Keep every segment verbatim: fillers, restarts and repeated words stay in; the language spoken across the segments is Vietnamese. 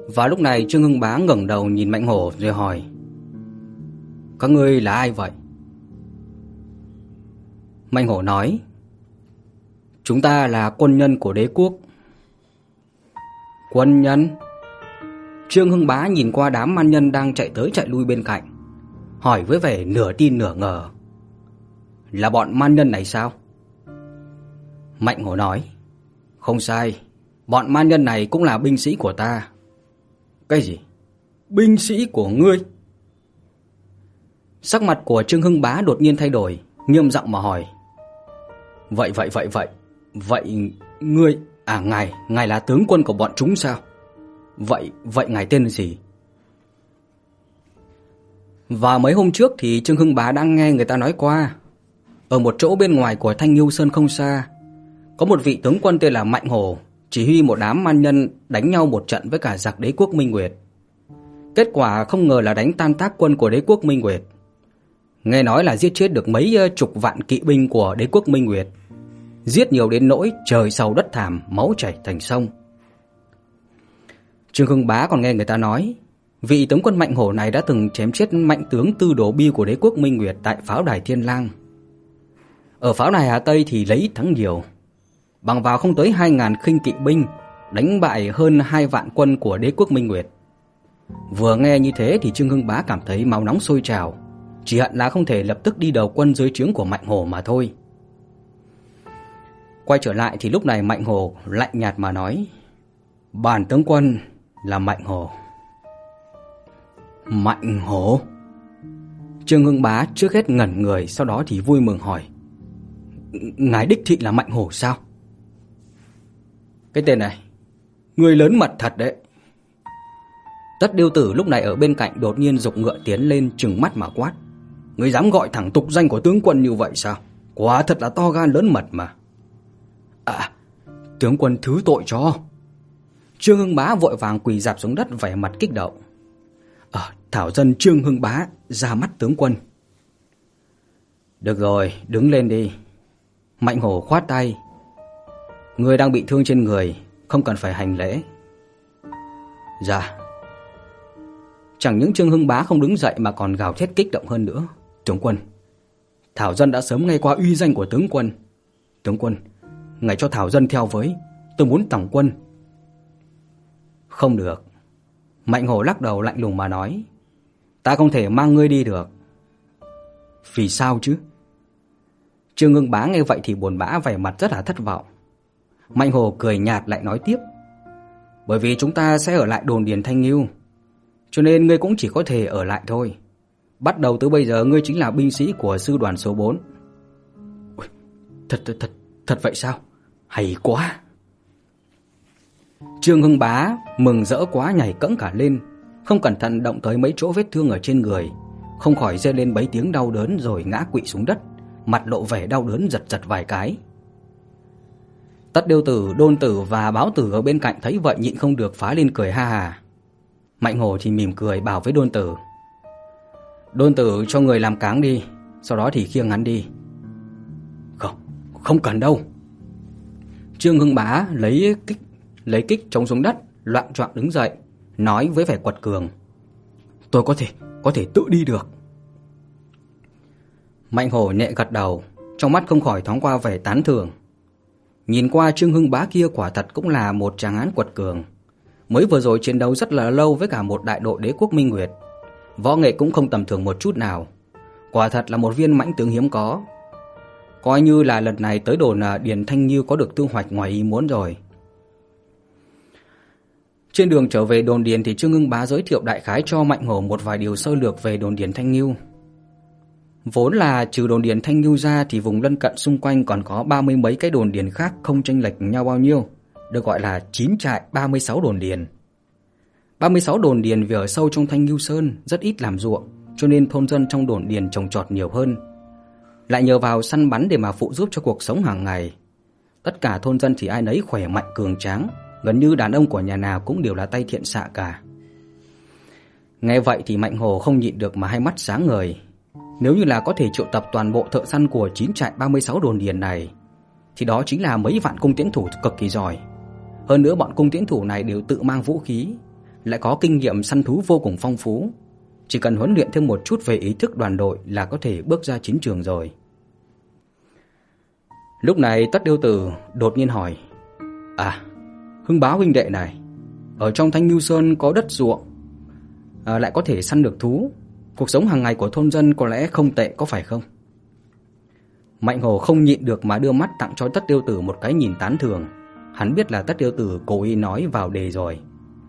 Và lúc này Trương Hưng Bá ngẩng đầu nhìn Mạnh Hổ rồi hỏi: "Các ngươi là ai vậy?" Mạnh Hổ nói: "Chúng ta là quân nhân của đế quốc." "Quân nhân?" Trương Hưng Bá nhìn qua đám man nhân đang chạy tới chạy lui bên cạnh, hỏi với vẻ nửa tin nửa ngờ: "Là bọn man nhân này sao?" Mạnh Hổ nói: "Không sai, bọn man nhân này cũng là binh sĩ của ta." "Cái gì? Binh sĩ của ngươi?" Sắc mặt của Trương Hưng Bá đột nhiên thay đổi, nghiêm giọng mà hỏi: Vậy vậy vậy vậy Vậy ngươi, à ngài, ngài là tướng quân của bọn chúng sao? Vậy, vậy ngài tên là gì?" Và mấy hôm trước thì Trương Hưng Bá đã nghe người ta nói qua, ở một chỗ bên ngoài của Thanh Ngưu Sơn không xa, có một vị tướng quân tên là Mạnh Hổ chỉ huy một đám man nhân đánh nhau một trận với cả giặc đế quốc Minh Nguyệt. Kết quả không ngờ là đánh tan tác quân của đế quốc Minh Nguyệt. Nghe nói là giết chết được mấy chục vạn kỵ binh của đế quốc Minh Nguyệt, giết nhiều đến nỗi trời sầu đất thảm, máu chảy thành sông. Trương Hưng Bá còn nghe người ta nói, vị tướng quân Mạnh Hổ này đã từng chém chết mạnh tướng Tư Đồ Bi của đế quốc Minh Nguyệt tại pháo đài Thiên Lang. Ở pháo đài Hà Tây thì lấy ít thắng nhiều, bằng vào không tới hai ngàn khinh kỵ binh, đánh bại hơn hai vạn quân của đế quốc Minh Nguyệt. Vừa nghe như thế thì Trương Hưng Bá cảm thấy máu nóng sôi trào, chỉ hận là không thể lập tức đi đầu quân dưới trướng của Mạnh Hổ mà thôi. Quay trở lại thì lúc này Mạnh Hổ lạnh nhạt mà nói: "Bản tướng quân là Mạnh Hổ." "Mạnh Hổ?" Trương Hưng Bá trước hết ngẩn người, sau đó thì vui mừng hỏi: "Ngài đích thị là Mạnh Hổ sao?" "Cái tên này, người lớn mật thật đấy." Tất Điêu Tử lúc này ở bên cạnh đột nhiên giục ngựa tiến lên, trừng mắt mà quát: "Ngươi dám gọi thẳng tục danh của tướng quân như vậy sao? Quả thật là to gan lớn mật mà." "À, tướng quân thứ tội cho." Trương Hưng Bá vội vàng quỳ rạp xuống đất, vẻ mặt kích động. "Ờ, thảo dân Trương Hưng Bá ra mắt tướng quân." "Được rồi, đứng lên đi." Mạnh Hổ khoát tay: "Ngươi đang bị thương trên người, không cần phải hành lễ." "Dạ." Chẳng những Trương Hưng Bá không đứng dậy mà còn gào thét kích động hơn nữa: "Tướng quân, thảo dân đã sớm nghe qua uy danh của tướng quân. Tướng quân, ngài cho thảo dân theo với, tôi muốn tòng quân." "Không được." Mạnh Hổ lắc đầu lạnh lùng mà nói: "Ta không thể mang ngươi đi được." "Vì sao chứ?" Trương Hưng Bá nghe vậy thì buồn bã, vẻ mặt rất là thất vọng. Mạnh Hổ cười nhạt lại nói tiếp: "Bởi vì chúng ta sẽ ở lại đồn điền Thanh Ngưu, cho nên ngươi cũng chỉ có thể ở lại thôi. Bắt đầu từ bây giờ ngươi chính là binh sĩ của sư đoàn số bốn." "Ôi, thật thật thật thật vậy sao? Hay quá." Trương Hưng Bá mừng rỡ quá, nhảy cẫng cả lên, không cẩn thận động tới mấy chỗ vết thương ở trên người, không khỏi rên lên mấy tiếng đau đớn rồi ngã quỵ xuống đất, mặt lộ vẻ đau đớn giật giật vài cái. Tất Điêu Tử, Đôn Tử và Báo Tử ở bên cạnh thấy vậy nhịn không được phá lên cười ha hà. Mạnh Hổ thì mỉm cười bảo với Đôn Tử: "Đôn Tử cho người làm cáng đi, sau đó thì khiêng hắn đi." "Không, không cần đâu." Trương Hưng Bá lấy kích lấy kích chống xuống đất, loạng choạng đứng dậy, nói với vẻ quật cường: "Tôi có thể có thể tự đi được." Mạnh Hổ nhẹ gật đầu, trong mắt không khỏi thoáng qua vẻ tán thưởng. Nhìn qua Trương Hưng Bá kia quả thật cũng là một tráng hán quật cường, mới vừa rồi chiến đấu rất là lâu với cả một đại đội đế quốc Minh Nguyệt, võ nghệ cũng không tầm thường một chút nào, quả thật là một viên mãnh tướng hiếm có. Coi như là lần này tới đồn điền Thanh Ngưu có được thu hoạch ngoài ý muốn rồi. Trên đường trở về đồn điền thì Trương Hưng Bá giới thiệu đại khái cho Mạnh Hổ một vài điều sơ lược về đồn điền Thanh Ngưu. Vốn là trừ đồn điền Thanh Ngưu ra thì vùng lân cận xung quanh còn có ba mươi mấy cái đồn điền khác không chênh lệch nhau bao nhiêu, được gọi là chín trại ba mươi sáu đồn điền. ba mươi sáu đồn điền vì ở sâu trong Thanh Ngưu Sơn, rất ít làm ruộng, cho nên thôn dân trong đồn điền trồng trọt nhiều hơn, lại nhờ vào săn bắn để mà phụ giúp cho cuộc sống hàng ngày. Tất cả thôn dân thì ai nấy khỏe mạnh cường tráng, gần như đàn ông của nhà nào cũng đều là tay thiện xạ cả. Nghe vậy thì Mạnh Hổ không nhịn được mà hai mắt sáng ngời. Nếu như là có thể triệu tập toàn bộ thợ săn của chín trại ba mươi sáu đồn điền này, thì đó chính là mấy vạn cung tiễn thủ cực kỳ giỏi. Hơn nữa bọn cung tiễn thủ này đều tự mang vũ khí, lại có kinh nghiệm săn thú vô cùng phong phú, chỉ cần huấn luyện thêm một chút về ý thức đoàn đội là có thể bước ra chiến trường rồi. Lúc này Tất Điêu Tử đột nhiên hỏi: "À, Hưng Bá huynh đệ này, ở trong Thanh Ngưu Sơn có đất ruộng, à, lại có thể săn được thú, cuộc sống hàng ngày của thôn dân có lẽ không tệ có phải không?" Mạnh Hổ không nhịn được mà đưa mắt tặng cho Tất Điêu Tử một cái nhìn tán thưởng. Hắn biết là Tất Điêu Tử cố ý nói vào đề rồi.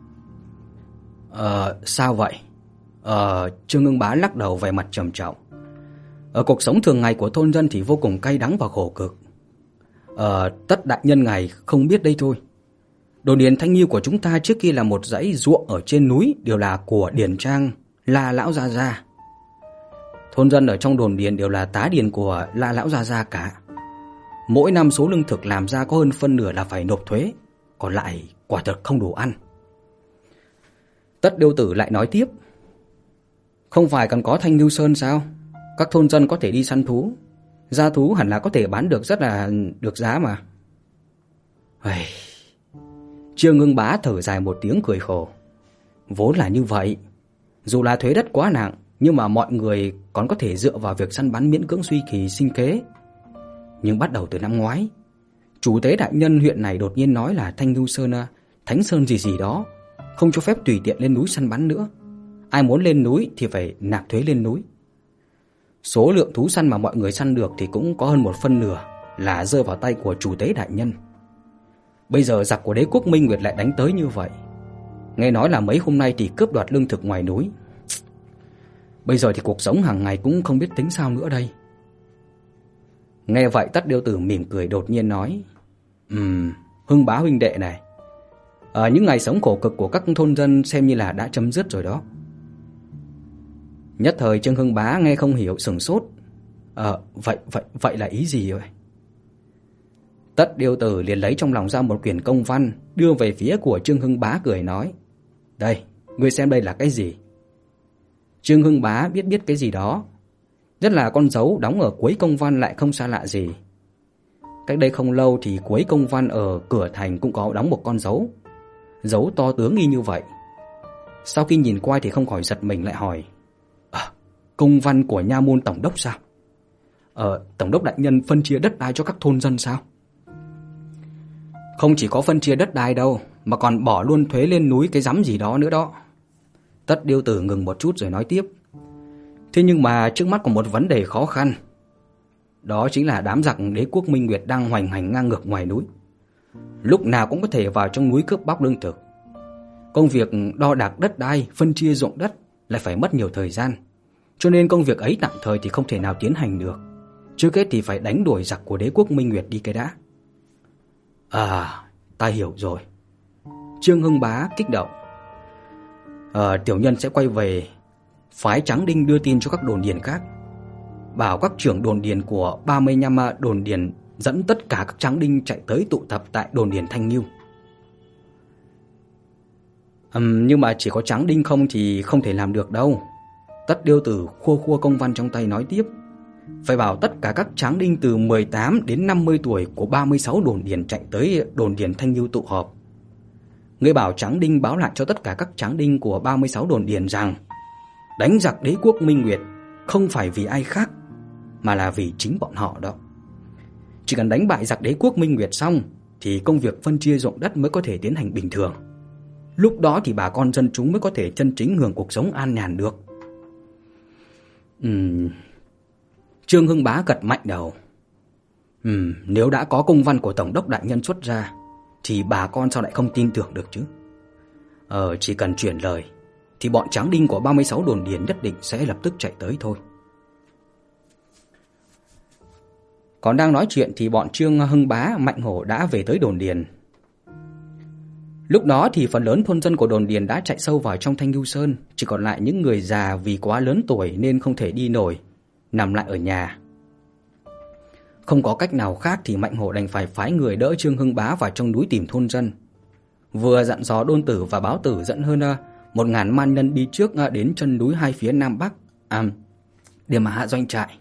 Ờ, sao vậy? Ờ, Trương Hưng Bá lắc đầu vẻ mặt trầm trọng. Ở cuộc sống thường ngày của thôn dân thì vô cùng cay đắng và khổ cực. Ờ, Tất đại nhân ngài không biết đây thôi. Đồn điền Thanh Ngưu của chúng ta trước kia là một dãy ruộng ở trên núi, đều là của điền trang La lão gia gia. Thôn dân ở trong đồn điền đều là tá điền của La lão gia gia cả. Mỗi năm số lương thực làm ra có hơn phân nửa là phải nộp thuế, còn lại quả thật không đủ ăn. Tất Điêu Tử lại nói tiếp: "Không phải còn có Thanh Ngưu Sơn sao? Các thôn dân có thể đi săn thú, gia thú hẳn là có thể bán được rất là được giá mà." Hây. Trương Hưng Bá thở dài một tiếng cười khổ. Vốn là như vậy, dù là thuế đất quá nặng, nhưng mà mọi người còn có thể dựa vào việc săn bắn miễn cưỡng duy trì sinh kế. Nhưng bắt đầu từ năm ngoái, chủ tế đại nhân huyện này đột nhiên nói là Thanh Ngưu Sơn, Thánh Sơn gì gì đó, không cho phép tùy tiện lên núi săn bắn nữa. Ai muốn lên núi thì phải nạp thuế lên núi. Số lượng thú săn mà mọi người săn được thì cũng có hơn một phân nửa là rơi vào tay của chủ tế đại nhân. Bây giờ giặc của đế quốc Minh Nguyệt lại đánh tới như vậy. Nghe nói là mấy hôm nay thì cướp đoạt lương thực ngoài núi. Bây giờ thì cuộc sống hàng ngày cũng không biết tính sao nữa đây. Nghe vậy Tất Điêu Tử mỉm cười đột nhiên nói: Ừm, Hưng Bá huynh đệ này, à, những ngày sống khổ cực của các thôn dân xem như là đã chấm dứt rồi đó. Nhất thời Trương Hưng Bá nghe không hiểu sửng sốt. Ờ, vậy, vậy, vậy là ý gì vậy? Tất Điêu Tử liền lấy trong lòng ra một quyển công văn, đưa về phía của Trương Hưng Bá cười nói: Đây, ngươi xem đây là cái gì? Trương Hưng Bá biết biết cái gì đó, nhất là con dấu đóng ở cuối công văn lại không xa lạ gì. Cách đây không lâu thì cuối công văn ở cửa thành cũng có đóng một con dấu, dấu to tướng y như vậy. Sau khi nhìn qua thì không khỏi giật mình, lại hỏi: à, công văn của nha môn tổng đốc sao? Ờ, tổng đốc đại nhân phân chia đất đai cho các thôn dân sao? Không chỉ có phân chia đất đai đâu, mà còn bỏ luôn thuế lên núi cái rắm gì đó nữa đó. Tất Điêu Tử ngừng một chút rồi nói tiếp: Thế nhưng mà trước mắt có một vấn đề khó khăn. Đó chính là đám giặc đế quốc Minh Nguyệt đang hoành hành ngang ngược ngoài núi, lúc nào cũng có thể vào trong núi cướp bóc lương thực. Công việc đo đạc đất đai, phân chia ruộng đất lại phải mất nhiều thời gian, cho nên công việc ấy tạm thời thì không thể nào tiến hành được. Trước hết thì phải đánh đuổi giặc của đế quốc Minh Nguyệt đi cái đã. À, ta hiểu rồi. Trương Hưng Bá kích động. À, tiểu nhân sẽ quay về phái Tráng Đinh đưa tin cho các đồn điền khác, bảo các trưởng đồn điền của ba mươi lăm đồn điền dẫn tất cả các Tráng Đinh chạy tới tụ tập tại đồn điền Thanh Ngưu. Uhm, nhưng mà chỉ có Tráng Đinh không thì không thể làm được đâu. Tất Điêu Tử khua khua công văn trong tay nói tiếp: Phải bảo tất cả các Tráng Đinh từ mười tám đến năm mươi tuổi của ba mươi sáu đồn điền chạy tới đồn điền Thanh Ngưu tụ họp. Ngươi bảo Tráng Đinh báo lại cho tất cả các Tráng Đinh của ba mươi sáu đồn điền rằng đánh giặc đế quốc Minh Nguyệt không phải vì ai khác, mà là vì chính bọn họ đó. Chỉ cần đánh bại giặc đế quốc Minh Nguyệt xong thì công việc phân chia ruộng đất mới có thể tiến hành bình thường. Lúc đó thì bà con dân chúng mới có thể chân chính hưởng cuộc sống an nhàn được. Ừm... Trương Hưng Bá gật mạnh đầu. Ừm, nếu đã có công văn của tổng đốc đại nhân xuất ra thì bà con sao lại không tin tưởng được chứ? Ờ, chỉ cần chuyển lời thì bọn Tráng Đinh của ba mươi sáu đồn điền nhất định sẽ lập tức chạy tới thôi. Còn đang nói chuyện thì bọn Trương Hưng Bá, Mạnh Hổ đã về tới đồn điền. Lúc đó thì phần lớn thôn dân của đồn điền đã chạy sâu vào trong Thanh Ngưu Sơn, chỉ còn lại những người già vì quá lớn tuổi nên không thể đi nổi, nằm lại ở nhà. Không có cách nào khác thì Mạnh Hổ đành phải phái người đỡ Trương Hưng Bá vào trong núi tìm thôn dân, vừa dặn dò Đôn Tử và Báo Tử dẫn hơn một ngàn man nhân đi trước đến chân núi hai phía nam bắc, à, để mà hạ doanh trại.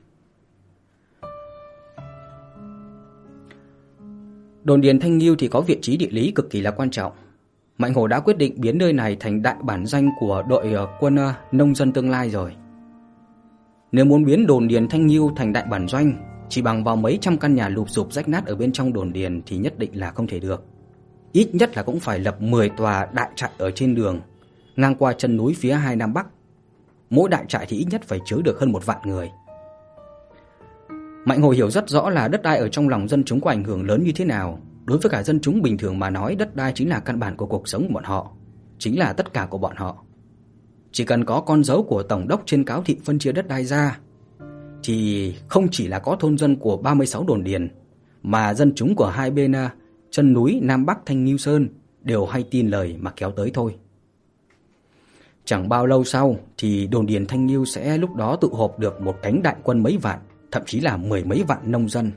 Đồn điền Thanh Ngưu thì có vị trí địa lý cực kỳ là quan trọng. Mạnh Hổ đã quyết định biến nơi này thành đại bản doanh của đội quân nông dân tương lai rồi. Nếu muốn biến đồn điền Thanh Nghiêu thành đại bản doanh chỉ bằng vào mấy trăm căn nhà lụp xụp rách nát ở bên trong đồn điền thì nhất định là không thể được. Ít nhất là cũng phải lập mười tòa đại trại ở trên đường ngang qua chân núi phía hai nam bắc. Mỗi đại trại thì ít nhất phải chứa được hơn một vạn người. Mạnh Hổ hiểu rất rõ là đất đai ở trong lòng dân chúng có ảnh hưởng lớn như thế nào. Đối với cả dân chúng bình thường mà nói, đất đai chính là căn bản của cuộc sống của bọn họ, chính là tất cả của bọn họ. Chỉ cần có con dấu của tổng đốc trên cáo thị phân chia đất đai ra thì không chỉ là có thôn dân của ba mươi sáu đồn điền, mà dân chúng của hai bên chân núi Nam Bắc Thanh Nghiêu Sơn đều hay tin lời mà kéo tới thôi. Chẳng bao lâu sau thì đồn điền Thanh Nghiêu sẽ lúc đó tụ họp được một cánh đại quân mấy vạn, thậm chí là mười mấy vạn nông dân.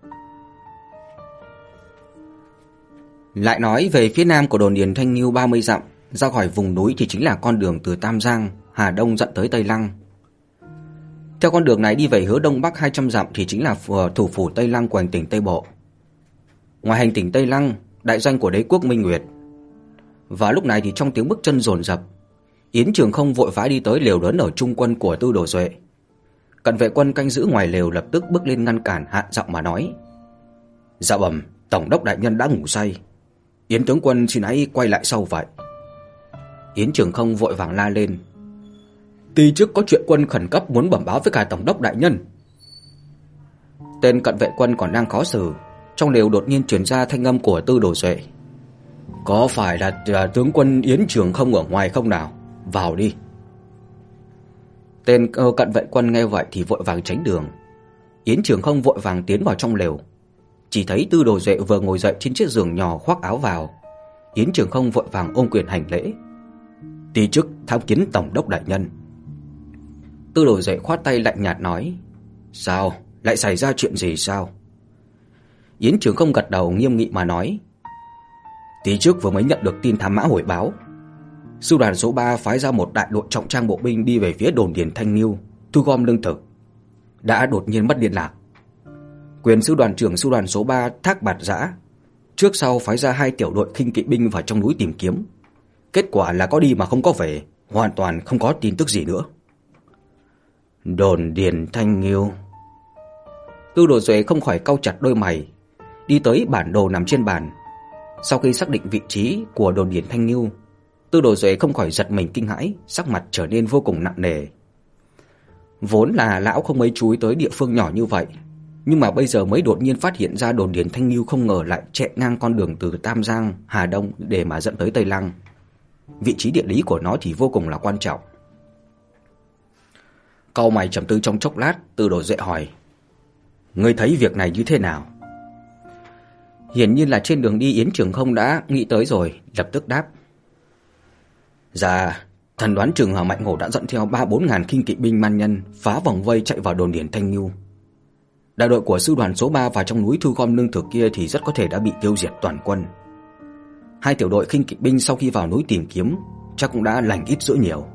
Lại nói về phía nam của đồn điền Thanh Nghiêu ba mươi dặm, ra khỏi vùng núi thì chính là con đường từ Tam Giang, Hà Đông dẫn tới Tây Lăng. Theo con đường này đi về hướng đông bắc hai trăm dặm thì chính là thủ phủ Tây Lăng của hành tỉnh Tây Bộ. Ngoài hành tỉnh Tây Lăng, đại doanh của đế quốc Minh Nguyệt. Và lúc này thì trong tiếng bước chân dồn dập, Yến Trường Không vội vã đi tới lều lớn ở trung quân của Tư Đồ Duệ. Cận vệ quân canh giữ ngoài lều lập tức bước lên ngăn cản, hạ giọng mà nói: "Dạ bẩm, tổng đốc đại nhân đã ngủ say. Yến tướng quân xin hãy quay lại sau vậy." Yến Trường Không vội vàng la lên: "Ty chức có chuyện quân khẩn cấp muốn bẩm báo với cả tổng đốc đại nhân." Tên cận vệ quân còn đang khó xử, trong lều đột nhiên truyền ra thanh âm của Tư Đồ Duệ: "Có phải là, là tướng quân Yến Trường Không ở ngoài không nào? Vào đi." Tên cận vệ quân nghe vậy thì vội vàng tránh đường. Yến Trường Không vội vàng tiến vào trong lều. Chỉ thấy Tư Đồ Duệ vừa ngồi dậy trên chiếc giường nhỏ khoác áo vào. Yến Trường Không vội vàng ôm quyền hành lễ: "Ty chức tham kiến tổng đốc đại nhân." Tư Đồ Duệ khoát tay lạnh nhạt nói: "Sao, lại xảy ra chuyện gì sao?" Yến Trường Không gật đầu nghiêm nghị mà nói: "Ty chức vừa mới nhận được tin thám mã hồi báo, sư đoàn số ba phái ra một đại đội trọng trang bộ binh đi về phía đồn điền Thanh Nghiêu thu gom lương thực, đã đột nhiên mất liên lạc. Quyền sư đoàn trưởng sư đoàn số ba Thác Bạt Giã trước sau phái ra hai tiểu đội khinh kỵ binh vào trong núi tìm kiếm. Kết quả là có đi mà không có về, hoàn toàn không có tin tức gì nữa." Đồn điền Thanh Nghiêu. Tư Đồ Duệ không khỏi cau chặt đôi mày, đi tới bản đồ nằm trên bàn. Sau khi xác định vị trí của đồn điền Thanh Nghiêu, Tư Đồ Duệ không khỏi giật mình kinh hãi, sắc mặt trở nên vô cùng nặng nề. Vốn là lão không mấy chú ý tới địa phương nhỏ như vậy, nhưng mà bây giờ mới đột nhiên phát hiện ra đồn điền Thanh Nghiêu không ngờ lại chạy ngang con đường từ Tam Giang, Hà Đông để mà dẫn tới Tây Lăng. Vị trí địa lý của nó thì vô cùng là quan trọng. Cau mày trầm tư trong chốc lát, Tư Đồ Duệ hỏi: "Ngươi thấy việc này như thế nào?" Hiển nhiên là trên đường đi Yến Trường Không đã nghĩ tới rồi, lập tức đáp: "Dạ, thần đoán chừng Hỏa Mạnh Hổ đã dẫn theo ba bốn ngàn khinh kỵ binh man nhân phá vòng vây chạy vào đồn điền Thanh Nghiêu. Đại đội của sư đoàn số ba vào trong núi thu gom lương thực kia thì rất có thể đã bị tiêu diệt toàn quân. Hai tiểu đội khinh kỵ binh sau khi vào núi tìm kiếm chắc cũng đã lành ít dữ nhiều."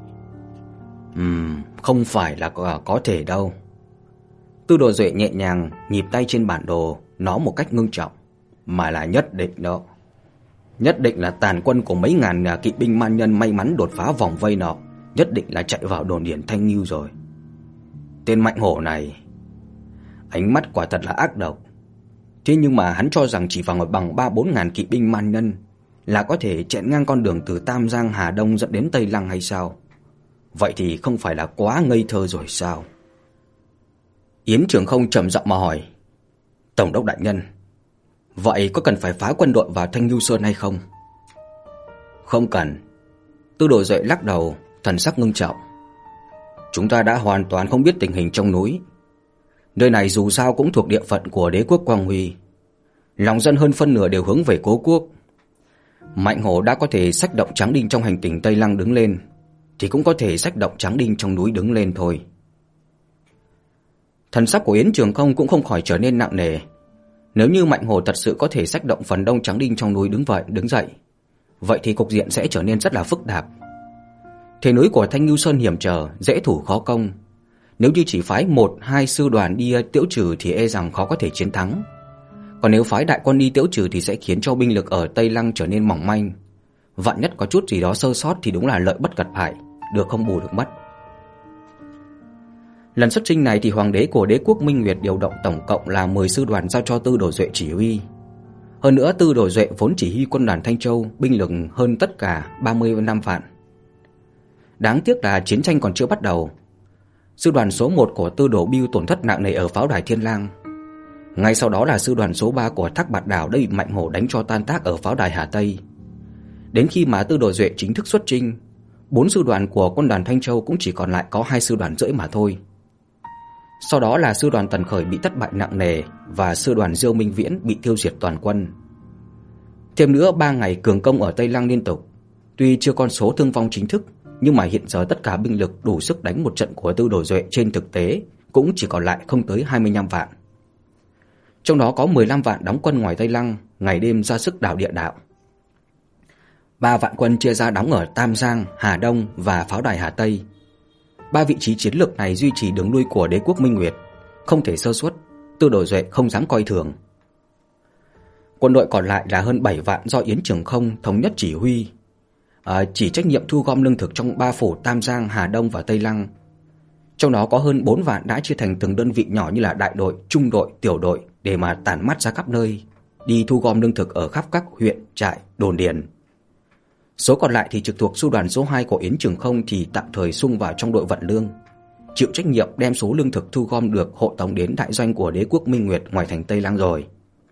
Ừm, không phải là có, có thể đâu. Tư Đồ Duệ nhẹ nhàng nhịp tay trên bản đồ, nói một cách ngưng trọng: "Mà là nhất định đó. Nhất định là tàn quân của mấy ngàn kỵ binh man nhân may mắn đột phá vòng vây nọ, nhất định là chạy vào đồn điền Thanh Nghiêu rồi. Tên Mạnh Hổ này, ánh mắt quả thật là ác độc. Thế nhưng mà hắn cho rằng chỉ vào bằng ba bốn ngàn kỵ binh man nhân là có thể chạy ngang con đường từ Tam Giang, Hà Đông dẫn đến Tây Lăng hay sao? Vậy thì không phải là quá ngây thơ rồi sao?" Yến Trường Không trầm giọng mà hỏi: "Tổng đốc đại nhân, vậy có cần phải phá quân đội vào Thanh Nghiêu Sơn hay không?" "Không cần." Tư Đồ Duệ lắc đầu, thần sắc ngưng trọng: "Chúng ta đã hoàn toàn không biết tình hình trong núi. Nơi này dù sao cũng thuộc địa phận của đế quốc Quang Huy, lòng dân hơn phân nửa đều hướng về cố quốc. Mạnh Hổ đã có thể xách động tráng đinh trong hành tỉnh Tây Lăng đứng lên, thì cũng có thể xách động tráng đinh trong núi đứng lên thôi." Thần sắc của Yến Trường Không cũng không khỏi trở nên nặng nề. Nếu như Mạnh Hổ thật sự có thể xách động phần đông tráng đinh trong núi đứng vậy đứng dậy, vậy thì cục diện sẽ trở nên rất là phức tạp. Thế núi của Thanh Nghiêu Sơn hiểm trở, dễ thủ khó công. Nếu như chỉ phái một hai sư đoàn đi tiễu trừ thì e rằng khó có thể chiến thắng. Còn nếu phái đại quân đi tiễu trừ thì sẽ khiến cho binh lực ở Tây Lăng trở nên mỏng manh, Vạn nhất có chút gì đó sơ sót thì đúng là lợi bất cập hại, được không bù được mất. Lần xuất chinh này thì hoàng đế của đế quốc Minh Nguyệt điều động tổng cộng là mười sư đoàn giao cho Tư Đồ Duệ chỉ huy. Hơn nữa Tư Đồ Duệ vốn chỉ huy quân đoàn Thanh Châu binh lực hơn tất cả ba mươi lăm vạn. Đáng tiếc là chiến tranh còn chưa bắt đầu. Sư đoàn số một của Tư Đồ Bưu tổn thất nặng nề ở pháo đài Thiên Lang. Ngay sau đó là sư đoàn số ba của Thác Bạt Đảo đã bị Mạnh Hổ đánh cho tan tác ở pháo đài Hà Tây. Đến khi mà Tư Đồ Duệ chính thức xuất chinh, bốn sư đoàn của quân đoàn Thanh Châu cũng chỉ còn lại có hai sư đoàn rưỡi mà thôi. Sau đó là sư đoàn Tần Khởi bị thất bại nặng nề và sư đoàn Diêu Minh Viễn bị tiêu diệt toàn quân. Thêm nữa ba ngày cường công ở Tây Lăng liên tục, tuy chưa con số thương vong chính thức, nhưng mà hiện giờ tất cả binh lực đủ sức đánh một trận của Tư Đồ Duệ trên thực tế cũng chỉ còn lại không tới hai mươi lăm vạn. Trong đó có mười lăm vạn đóng quân ngoài Tây Lăng, ngày đêm ra sức đảo địa đạo. ba vạn quân chia ra đóng ở Tam Giang, Hà Đông và pháo đài Hà Tây. Ba vị trí chiến lược này duy trì đường lui của đế quốc Minh Nguyệt, không thể sơ suất, Tư Đồ Duệ không dám coi thường. Quân đội còn lại là hơn bảy vạn do Yến Trường Không thống nhất chỉ huy, à, chỉ trách nhiệm thu gom lương thực trong ba phủ Tam Giang, Hà Đông và Tây Lăng. Trong đó có hơn bốn vạn đã chia thành từng đơn vị nhỏ như là đại đội, trung đội, tiểu đội để mà tản mát ra khắp nơi, đi thu gom lương thực ở khắp các huyện, trại, đồn điền. Số còn lại thì trực thuộc sư đoàn số hai của Yến Trường Không thì tạm thời xung vào trong đội vận lương, chịu trách nhiệm đem số lương thực thu gom được hộ tống đến đại doanh của đế quốc Minh Nguyệt ngoài thành Tây Lăng rồi.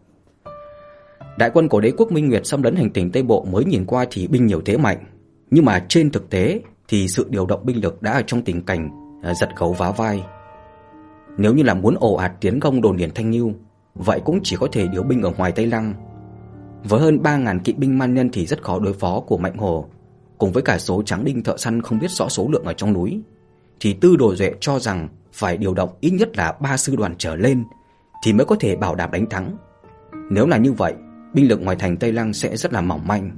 Đại quân của đế quốc Minh Nguyệt xâm lấn hành tỉnh Tây Bộ mới nhìn qua thì binh nhiều thế mạnh, nhưng mà trên thực tế thì sự điều động binh lực đã ở trong tình cảnh giật gấu vá vai. Nếu như là muốn ồ ạt tiến công đồn điền Thanh Ngưu, vậy cũng chỉ có thể điều binh ở ngoài Tây Lăng. Với hơn ba ngàn kỵ binh man nhân thì rất khó đối phó của Mạnh Hổ, cùng với cả số tráng đinh thợ săn không biết rõ số lượng ở trong núi, thì Tư Đồ Duệ cho rằng phải điều động ít nhất là ba sư đoàn trở lên thì mới có thể bảo đảm đánh thắng. Nếu là như vậy, binh lực ngoài thành Tây Lăng sẽ rất là mỏng manh.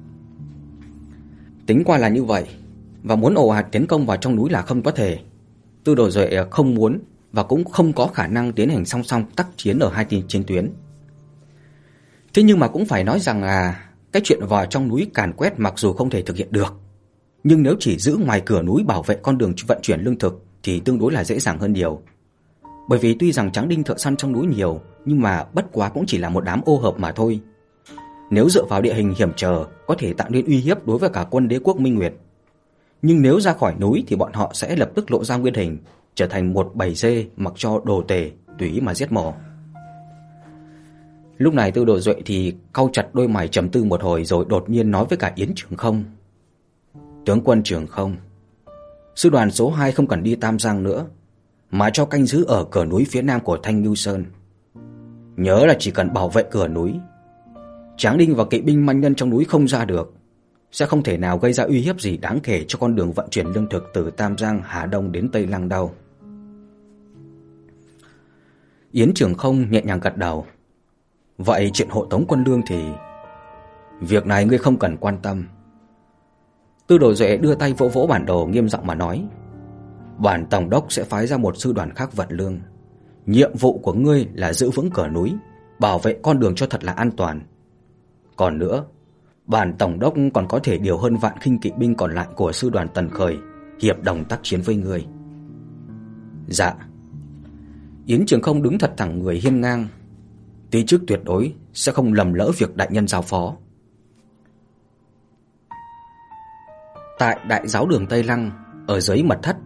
Tính qua là như vậy, và muốn ồ ạt tiến công vào trong núi là không có thể. Tư Đồ Duệ không muốn và cũng không có khả năng tiến hành song song tác chiến ở hai chiến tuyến. Thế nhưng mà cũng phải nói rằng là cái chuyện vào trong núi càn quét mặc dù không thể thực hiện được, nhưng nếu chỉ giữ ngoài cửa núi bảo vệ con đường vận chuyển lương thực thì tương đối là dễ dàng hơn nhiều. Bởi vì tuy rằng tráng đinh thợ săn trong núi nhiều, nhưng mà bất quá cũng chỉ là một đám ô hợp mà thôi. Nếu dựa vào địa hình hiểm trở có thể tạo nên uy hiếp đối với cả quân đế quốc Minh Nguyệt, nhưng nếu ra khỏi núi thì bọn họ sẽ lập tức lộ ra nguyên hình, trở thành một bầy dê mặc cho đồ tể tùy ý mà giết mổ. Lúc này Tư Đồ Duệ thì cau chặt đôi mày trầm tư một hồi rồi đột nhiên nói với cả Yến Trường Không: "Tướng quân Trường Không, sư đoàn số hai không cần đi Tam Giang nữa, mà cho canh giữ ở cửa núi phía nam của Thanh Ngưu Sơn. Nhớ là chỉ cần bảo vệ cửa núi, tráng đinh và kỵ binh man nhân trong núi không ra được, sẽ không thể nào gây ra uy hiếp gì đáng kể cho con đường vận chuyển lương thực từ Tam Giang, Hà Đông đến Tây Lăng đâu." Yến Trường Không nhẹ nhàng gật đầu: "Vậy chuyện hộ tống quân lương thì việc này ngươi không cần quan tâm." Tư Đồ Duệ đưa tay vỗ vỗ bản đồ, nghiêm giọng mà nói: "Bản tổng đốc sẽ phái ra một sư đoàn khác vận lương. Nhiệm vụ của ngươi là giữ vững cửa núi, bảo vệ con đường cho thật là an toàn. Còn nữa, bản tổng đốc còn có thể điều hơn vạn khinh kỵ binh còn lại của sư đoàn Tần Khởi hiệp đồng tác chiến với ngươi." "Dạ." Yến Trường Không đứng thật thẳng người, hiên ngang: "Tí trước tuyệt đối sẽ không lầm lỡ việc đại nhân giao phó." Tại đại giáo đường Tây Lăng, ở dưới mật thất.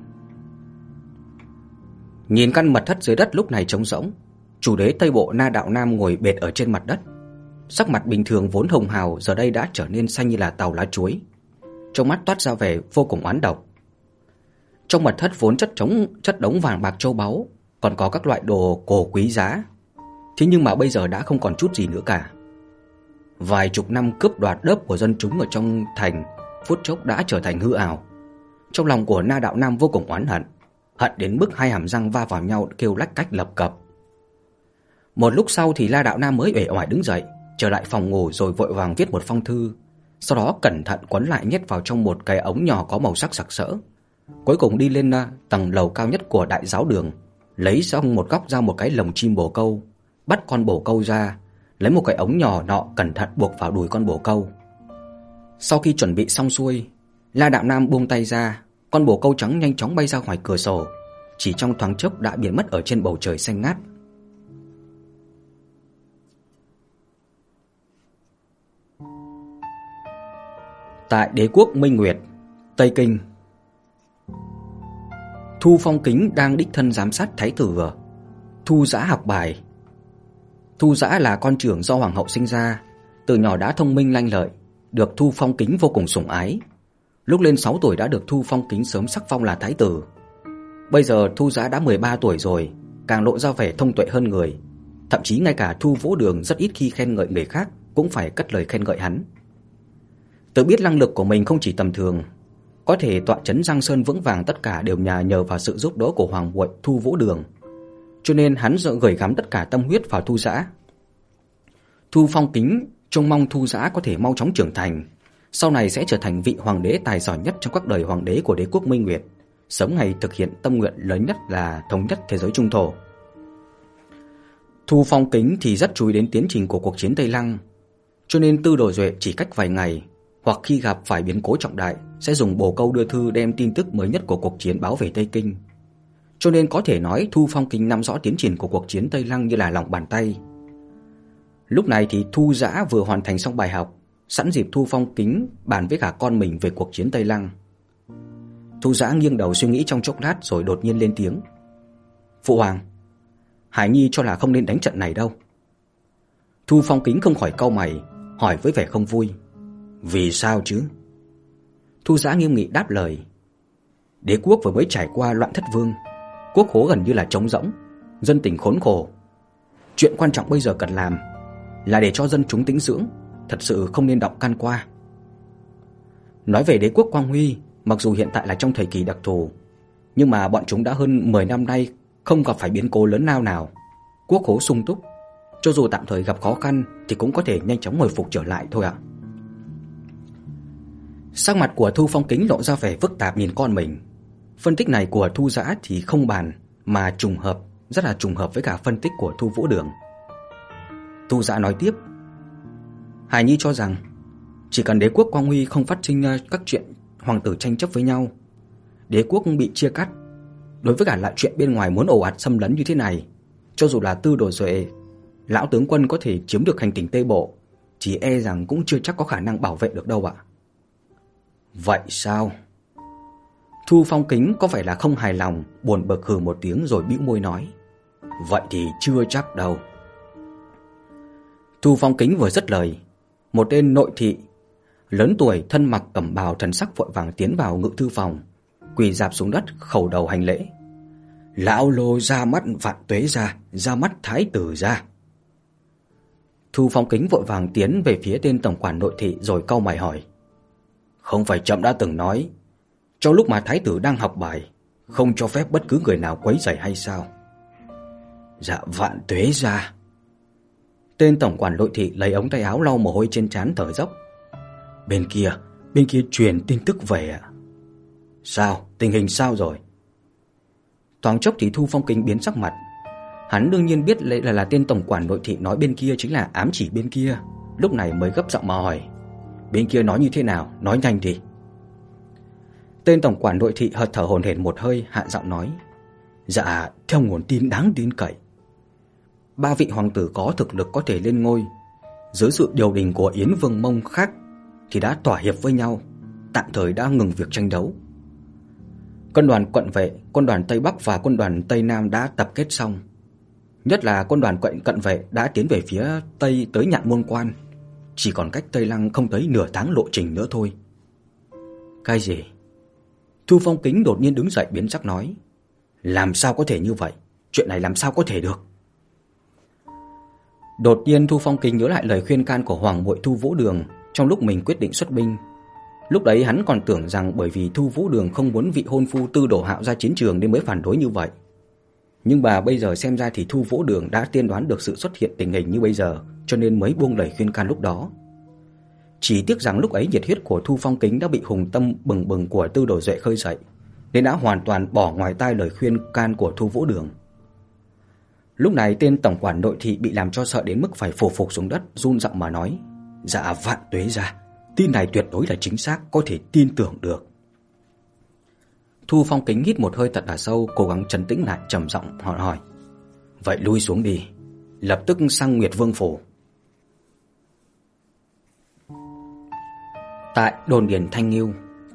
Nhìn căn mật thất dưới đất lúc này trống rỗng, chủ đế Tây Bộ Na Đạo Nam ngồi bệt ở trên mặt đất. Sắc mặt bình thường vốn hồng hào giờ đây đã trở nên xanh như là tàu lá chuối, trong mắt toát ra vẻ vô cùng oán độc. Trong mật thất vốn chất trống chất đống vàng bạc châu báu, còn có các loại đồ cổ quý giá, thế nhưng mà bây giờ đã không còn chút gì nữa cả. Vài chục năm cướp đoạt đớp của dân chúng ở trong thành phút chốc đã trở thành hư ảo. Trong lòng của Na Đạo Nam vô cùng oán hận, hận đến mức hai hàm răng va vào nhau kêu lách cách lập cập. Một lúc sau thì La Đạo Nam mới uể oải đứng dậy, trở lại phòng ngủ rồi vội vàng viết một phong thư, sau đó cẩn thận quấn lại nhét vào trong một cái ống nhỏ có màu sắc sặc sỡ. Cuối cùng đi lên tầng lầu cao nhất của đại giáo đường, lấy xong một góc ra một cái lồng chim bồ câu, bắt con bồ câu ra, lấy một cái ống nhỏ nọ cẩn thận buộc vào đùi con bồ câu. Sau khi chuẩn bị xong xuôi, La Đạo Nam buông tay ra, con bồ câu trắng nhanh chóng bay ra ngoài cửa sổ, chỉ trong thoáng chốc đã biến mất ở trên bầu trời xanh ngát. Tại đế quốc Minh Nguyệt, Tây Kinh, Thu Phong Kính đang đích thân giám sát thái tử Thu Dã học bài. Thu Dã là con trưởng do hoàng hậu sinh ra, từ nhỏ đã thông minh lanh lợi, được Thu Phong Kính vô cùng sủng ái. Lúc lên sáu tuổi đã được Thu Phong Kính sớm sắc phong là thái tử. Bây giờ Thu Dã đã mười ba tuổi rồi, càng lộ ra vẻ thông tuệ hơn người. Thậm chí ngay cả Thu Vũ Đường rất ít khi khen ngợi người khác cũng phải cất lời khen ngợi hắn. Tự biết năng lực của mình không chỉ tầm thường, có thể tọa trấn Giang Sơn vững vàng tất cả đều nhờ nhờ vào sự giúp đỡ của hoàng muội Thu Vũ Đường. Cho nên hắn gửi gắm tất cả tâm huyết vào Thu Dã. Thu Phong Kính trông mong Thu Dã có thể mau chóng trưởng thành, sau này sẽ trở thành vị hoàng đế tài giỏi nhất trong các đời hoàng đế của đế quốc Minh Nguyệt, sớm ngày thực hiện tâm nguyện lớn nhất là thống nhất thế giới trung thổ. Thu Phong Kính thì rất chú ý đến tiến trình của cuộc chiến Tây Lăng, cho nên Tư Đồ Duệ chỉ cách vài ngày hoặc khi gặp phải biến cố trọng đại sẽ dùng bồ câu đưa thư đem tin tức mới nhất của cuộc chiến báo về Tây Kinh. Cho nên có thể nói Thu Phong Kính nắm rõ tiến trình của cuộc chiến Tây Lăng như là lòng bàn tay. Lúc này thì Thu Dã vừa hoàn thành xong bài học, sẵn dịp Thu Phong Kính bàn với cả con mình về cuộc chiến Tây Lăng. Thu Dã nghiêng đầu suy nghĩ trong chốc lát rồi đột nhiên lên tiếng. Phụ hoàng, Hải Nhi cho là không nên đánh trận này đâu. Thu Phong Kính không khỏi cau mày, hỏi với vẻ không vui. Vì sao chứ? Thu Dã nghiêm nghị đáp lời. Đế quốc vừa mới trải qua loạn thất vương, quốc khố gần như là trống rỗng, dân tình khốn khổ. Chuyện quan trọng bây giờ cần làm là để cho dân chúng tĩnh dưỡng, thật sự không nên động can qua. Nói về đế quốc Quang Huy, mặc dù hiện tại là trong thời kỳ đặc thù, nhưng mà bọn chúng đã hơn mười năm nay không gặp phải biến cố lớn nào nào, quốc khố sung túc, cho dù tạm thời gặp khó khăn thì cũng có thể nhanh chóng hồi phục trở lại thôi ạ. Sắc mặt của Thu Phong Kính lộ ra vẻ phức tạp nhìn con mình. Phân tích này của Thu Dã thì không bàn mà trùng hợp, rất là trùng hợp với cả phân tích của Thu Vũ Đường. Thu Dã nói tiếp. Hải Nhi cho rằng chỉ cần đế quốc Quang Huy không phát sinh các chuyện hoàng tử tranh chấp với nhau, đế quốc bị chia cắt, đối với cả lại chuyện bên ngoài muốn ồ ạt xâm lấn như thế này, cho dù là Tư Đồ Duệ, lão tướng quân có thể chiếm được hành tinh Tây Bộ, chỉ e rằng cũng chưa chắc có khả năng bảo vệ được đâu ạ. Vậy sao? Thu Phong Kính có vẻ là không hài lòng, buồn bực hừ một tiếng rồi bĩu môi nói. Vậy thì chưa chắc đâu. Thu Phong Kính vừa dứt lời, một tên nội thị lớn tuổi thân mặc cẩm bào thần sắc vội vàng tiến vào ngự thư phòng, quỳ rạp xuống đất khẩu đầu hành lễ. Lão Lô ra mắt Vạn Tuế ra, ra mắt Thái tử ra. Thu Phong Kính vội vàng tiến về phía tên tổng quản nội thị rồi cau mày hỏi. Không phải trẫm đã từng nói, trong lúc mà thái tử đang học bài, không cho phép bất cứ người nào quấy rầy hay sao? Dạ Vạn Tuế ra. Tên tổng quản nội thị lấy ống tay áo lau mồ hôi trên trán thở dốc. Bên kia, bên kia truyền tin tức về ạ. Sao, tình hình sao rồi? Thoáng chốc thì Thu Phong Kính biến sắc mặt. Hắn đương nhiên biết là, là tên tổng quản nội thị nói bên kia chính là ám chỉ bên kia, lúc này mới gấp giọng mà hỏi. Bên kia nói như thế nào, nói nhanh đi. Tên tổng quản nội thị hớt thở hổn hển một hơi, hạ giọng nói. Dạ, theo nguồn tin đáng tin cậy, ba vị hoàng tử có thực lực có thể lên ngôi, dưới sự điều đình của Yến Vương Mông Khác thì đã thỏa hiệp với nhau, tạm thời đã ngừng việc tranh đấu. Quân đoàn cận vệ, quân đoàn Tây Bắc và quân đoàn Tây Nam đã tập kết xong. Nhất là quân đoàn cận cận vệ đã tiến về phía Tây tới Nhạn Môn Quan, chỉ còn cách Tây Lăng không tới nửa tháng lộ trình nữa thôi. Cái gì? Thu Phong Kính đột nhiên đứng dậy biến sắc nói. Làm sao có thể như vậy? Chuyện này làm sao có thể được? Đột nhiên Thu Phong Kính nhớ lại lời khuyên can của hoàng muội Thu Vũ Đường trong lúc mình quyết định xuất binh. Lúc đấy hắn còn tưởng rằng bởi vì Thu Vũ Đường không muốn vị hôn phu Tư Đồ Hạo ra chiến trường nên mới phản đối như vậy. Nhưng mà bây giờ xem ra thì Thu Vũ Đường đã tiên đoán được sự xuất hiện tình hình như bây giờ, cho nên mới buông lời khuyên can lúc đó. Chỉ tiếc rằng lúc ấy nhiệt huyết của Thu Phong Kính đã bị hùng tâm bừng bừng của Tư Đồ Duệ khơi dậy, nên đã hoàn toàn bỏ ngoài tai lời khuyên can của Thu Vũ Đường. Lúc này tên tổng quản nội thị bị làm cho sợ đến mức phải phủ phục xuống đất, run giọng mà nói. Dạ Vạn Tuế ra, Tin này tuyệt đối là chính xác, có thể tin tưởng được. Thu Phong Kính hít một hơi thật là sâu, cố gắng trấn tĩnh lại, trầm giọng hỏi hỏi. Vậy lui xuống đi, lập tức sang Nguyệt Vương phủ. Tại đồn điền Thanh Ngưu,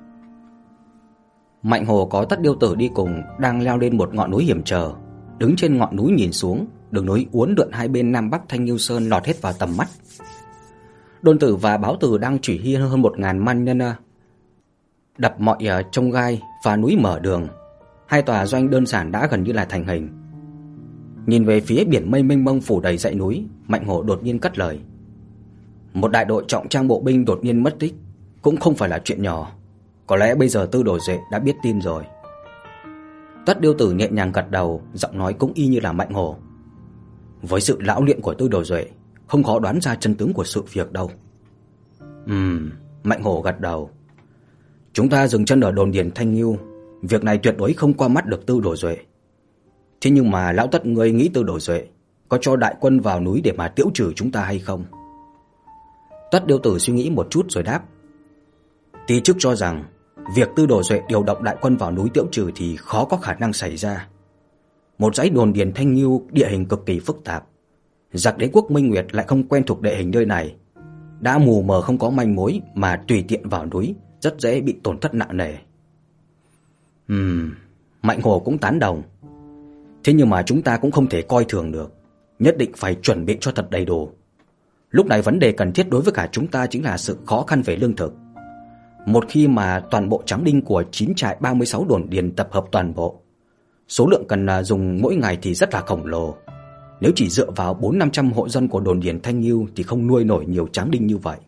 Mạnh Hồ có Tất Điêu Tử đi cùng đang leo lên một ngọn núi hiểm trở. Đứng trên ngọn núi nhìn xuống, đường núi uốn lượn hai bên Nam Bắc Thanh Ngưu Sơn lọt hết vào tầm mắt. Đôn Tử và Báo Tử đang chỉ huy hơn một ngàn man nhân đập mọi chông gai và núi mở đường. Hai tòa doanh đơn giản đã gần như là thành hình. Nhìn về phía biển mây mênh mông phủ đầy dãy núi, Mạnh Hổ đột nhiên cất lời. Một đại đội trọng trang bộ binh đột nhiên mất tích cũng không phải là chuyện nhỏ. Có lẽ bây giờ Tư Đồ Duệ đã biết tin rồi. Tất Điêu Tử nhẹ nhàng gật đầu, giọng nói cũng y như là Mạnh Hổ. Với sự lão luyện của Tư Đồ Duệ, không khó đoán ra chân tướng của sự việc đâu. Ừm, Mạnh Hổ gật đầu. Chúng ta dừng chân ở đồn điền Thanh Ngưu, việc này tuyệt đối không qua mắt được Tư Đồ Duệ. Thế nhưng mà lão Tất ngươi nghĩ Tư Đồ Duệ có cho đại quân vào núi để mà tiễu trừ chúng ta hay không? Tất Điêu Tử suy nghĩ một chút rồi đáp. Tí chức cho rằng việc Tư Đồ Duệ điều động đại quân vào núi tiễu trừ thì khó có khả năng xảy ra. Một dãy đồn điền Thanh Ngưu địa hình cực kỳ phức tạp, giặc đế quốc Minh Nguyệt lại không quen thuộc địa hình nơi này, đã mù mờ không có manh mối mà tùy tiện vào núi rất dễ bị tổn thất nặng nề. Ừm, Mạnh Hồ cũng tán đồng. Thế nhưng mà chúng ta cũng không thể coi thường được, nhất định phải chuẩn bị cho thật đầy đủ. Lúc này vấn đề cần thiết đối với cả chúng ta chính là sự khó khăn về lương thực. Một khi mà toàn bộ tráng đinh của chín trại ba mươi sáu đồn điền tập hợp toàn bộ, số lượng cần dùng mỗi ngày thì rất là khổng lồ. Nếu chỉ dựa vào bốn năm trăm hộ dân của đồn điền Thanh Ngưu thì không nuôi nổi nhiều tráng đinh như vậy.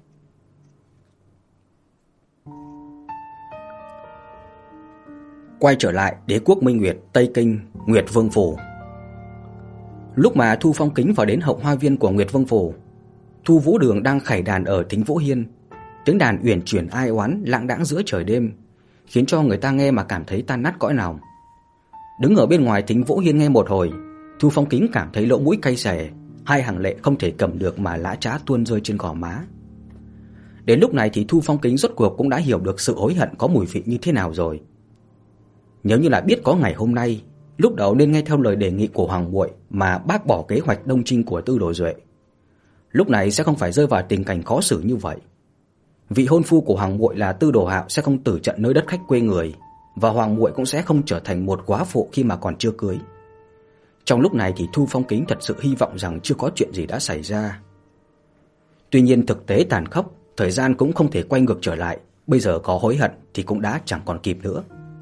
Quay trở lại đế quốc Minh Nguyệt, Tây Kinh, Nguyệt Vương phủ. Lúc mà Thu Phong Kính vào đến hậu hoa viên của Nguyệt Vương phủ, Thu Vũ Đường đang khải đàn ở Thính Vũ Hiên. Tiếng đàn uyển chuyển ai oán lãng đãng giữa trời đêm, khiến cho người ta nghe mà cảm thấy tan nát cõi lòng. Đứng ở bên ngoài Thính Vũ Hiên nghe một hồi, Thu Phong Kính cảm thấy lỗ mũi cay xè, hai hàng lệ không thể cầm được mà lã chã tuôn rơi trên gò má. Đến lúc này thì Thu Phong Kính rốt cuộc cũng đã hiểu được sự hối hận có mùi vị như thế nào rồi. Nếu như là biết có ngày hôm nay, lúc đầu nên nghe theo lời đề nghị của Hoàng muội mà bác bỏ kế hoạch đông trinh của Tư Đồ Duệ, lúc này sẽ không phải rơi vào tình cảnh khó xử như vậy. Vị hôn phu của Hoàng muội là Tư Đồ Hạo sẽ không tử trận nơi đất khách quê người, và Hoàng muội cũng sẽ không trở thành một góa phụ khi mà còn chưa cưới. Trong lúc này thì Thu Phong Kính thật sự hy vọng rằng chưa có chuyện gì đã xảy ra. Tuy nhiên thực tế tàn khốc, thời gian cũng không thể quay ngược trở lại, bây giờ có hối hận thì cũng đã chẳng còn kịp nữa.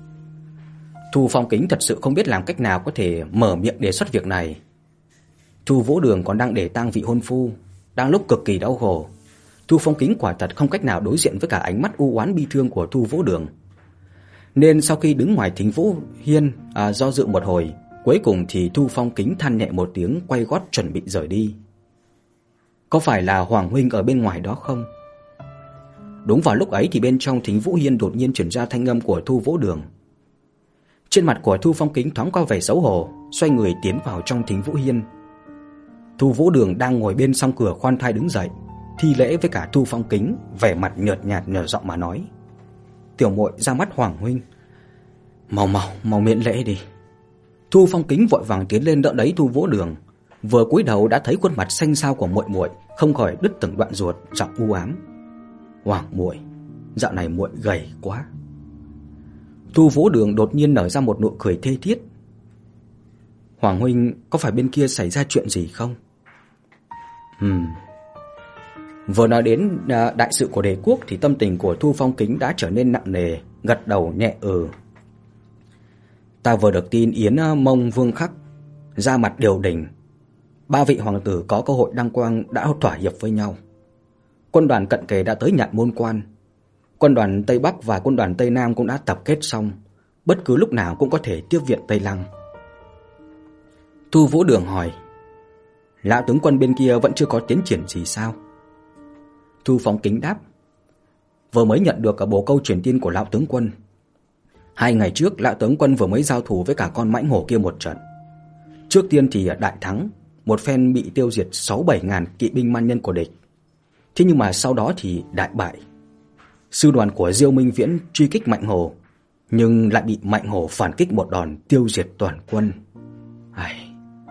Thu Phong Kính thật sự không biết làm cách nào có thể mở miệng đề xuất việc này. Thu Vũ Đường còn đang để tang vị hôn phu, đang lúc cực kỳ đau khổ. Thu Phong Kính quả thật không cách nào đối diện với cả ánh mắt u oán bi thương của Thu Vũ Đường. Nên sau khi đứng ngoài Thính Vũ Hiên à, do dự một hồi, cuối cùng thì Thu Phong Kính than nhẹ một tiếng, quay gót chuẩn bị rời đi. Có phải là Hoàng huynh ở bên ngoài đó không? Đúng vào lúc ấy thì bên trong Thính Vũ Hiên đột nhiên truyền ra thanh âm của Thu Vũ Đường. Trên mặt của Thu Phong Kính thoáng qua vẻ xấu hổ, xoay người tiến vào trong Thính Vũ Hiên. Thu Vũ Đường đang ngồi bên song cửa khoan thai đứng dậy, thi lễ với cả Thu Phong Kính, vẻ mặt nhợt nhạt nhỏ giọng mà nói: "Tiểu muội ra mắt Hoàng huynh, mau mau mau miễn lễ đi." Thu Phong Kính vội vàng tiến lên đỡ lấy Thu Vũ Đường, vừa cúi đầu đã thấy khuôn mặt xanh xao của muội muội, không khỏi đứt từng đoạn ruột, giọng u ám: "Hoàng muội, dạo này muội gầy quá." Thu Vũ Đường đột nhiên nở ra một nụ cười thê thiết. "Hoàng huynh, có phải bên kia xảy ra chuyện gì không?" Ừm. Vừa nói đến uh, đại sự của đế quốc thì tâm tình của Thu Phong Kính đã trở nên nặng nề, gật đầu nhẹ ừ. "Ta vừa được tin Yến uh, Mông Vương Khắc ra mặt điều đình, ba vị hoàng tử có cơ hội đăng quang đã thỏa hiệp với nhau. Quân đoàn cận kề đã tới Nhạn Môn Quan. Quân đoàn Tây Bắc và quân đoàn Tây Nam cũng đã tập kết xong, bất cứ lúc nào cũng có thể tiếp viện Tây Lăng." Thu Vũ Đường hỏi: "Lão tướng quân bên kia vẫn chưa có tiến triển gì sao?" Thu Phong Kính đáp: "Vừa mới nhận được cả bồ câu truyền tin của lão tướng quân. Hai ngày trước lão tướng quân vừa mới giao thủ với cả con mãnh hổ kia một trận. Trước tiên thì đại thắng, một phen bị tiêu diệt sáu bảy ngàn kỵ binh man nhân của địch. Thế nhưng mà sau đó thì đại bại. sư đoàn của Diêu Minh Viễn truy kích Mạnh Hổ, nhưng lại bị Mạnh Hổ phản kích một đòn tiêu diệt toàn quân. Ai...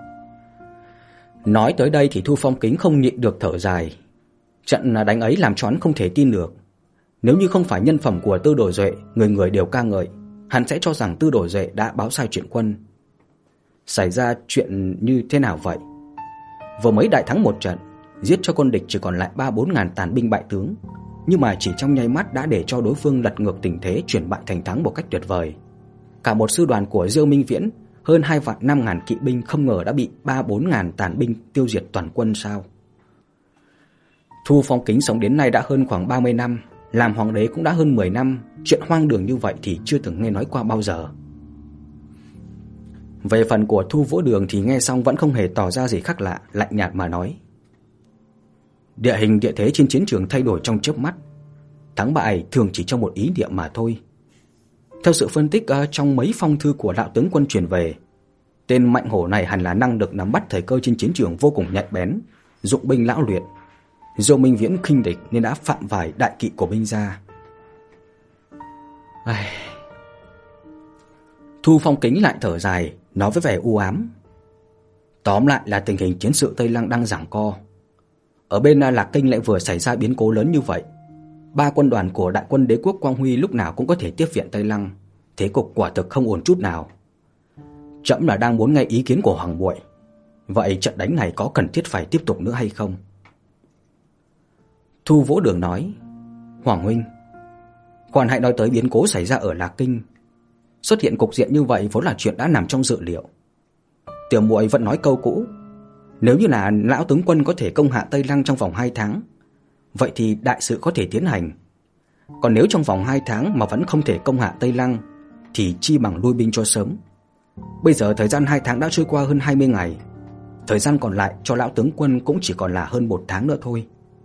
Nói tới đây thì Thu Phong Kính không nhịn được thở dài. Trận đánh ấy làm cho hắn không thể tin được. Nếu như không phải nhân phẩm của Tư Đồ Duệ người người đều ca ngợi, hắn sẽ cho rằng Tư Đồ Duệ đã báo sai chuyện quân. Xảy ra chuyện như thế nào vậy? Vừa mới đại thắng một trận, giết cho quân địch chỉ còn lại ba bốn ngàn tàn binh bại tướng, nhưng mà chỉ trong nháy mắt đã để cho đối phương lật ngược tình thế, chuyển bại thành thắng một cách tuyệt vời. Cả một sư đoàn của Diêu Minh Viễn hơn hai vạn năm ngàn kỵ binh không ngờ đã bị ba bốn ngàn tàn binh tiêu diệt toàn quân sao? Thu Phong Kính sống đến nay đã hơn khoảng ba mươi năm, làm hoàng đế cũng đã hơn mười năm, chuyện hoang đường như vậy thì chưa từng nghe nói qua bao giờ. Về phần của Thu Vũ Đường thì nghe xong vẫn không hề tỏ ra gì khác lạ, lạnh nhạt mà nói: địa hình địa thế trên chiến trường thay đổi trong chớp mắt, thắng bại thường chỉ trong một ý niệm mà thôi. Theo sự phân tích uh, trong mấy phong thư của đạo tướng quân truyền về, tên Mạnh Hổ này hẳn là năng được nắm bắt thời cơ trên chiến trường vô cùng nhạy bén, dụng binh lão luyện. Diêu Minh Viễn khinh địch nên đã phạm vài đại kỵ của binh gia. Ai... Thu Phong Kính lại thở dài, nói với vẻ u ám: tóm lại là tình hình chiến sự Tây Lăng đang giằng co. Ở bên Lạc Kinh lại vừa xảy ra biến cố lớn như vậy. Ba quân đoàn của đại quân Đế quốc Quang Huy lúc nào cũng có thể tiếp viện Tây Lăng, thế cục quả thực không ổn chút nào. Trẫm là đang muốn nghe ý kiến của Hoàng Bội. Vậy trận đánh này có cần thiết phải tiếp tục nữa hay không? Thu Vũ Đường nói: Hoàng huynh, khoan hãy nói tới biến cố xảy ra ở Lạc Kinh. Xuất hiện cục diện như vậy vốn là chuyện đã nằm trong dự liệu. Tiểu muội vẫn nói câu cũ, nếu như là lão tướng quân có thể công hạ Tây Lăng trong vòng hai tháng, vậy thì đại sự có thể tiến hành. Còn nếu trong vòng hai tháng mà vẫn không thể công hạ Tây Lăng, thì chi bằng lui binh cho sớm. Bây giờ thời gian hai tháng đã trôi qua hơn hai mươi ngày, thời gian còn lại cho lão tướng quân cũng chỉ còn là hơn một tháng nữa thôi.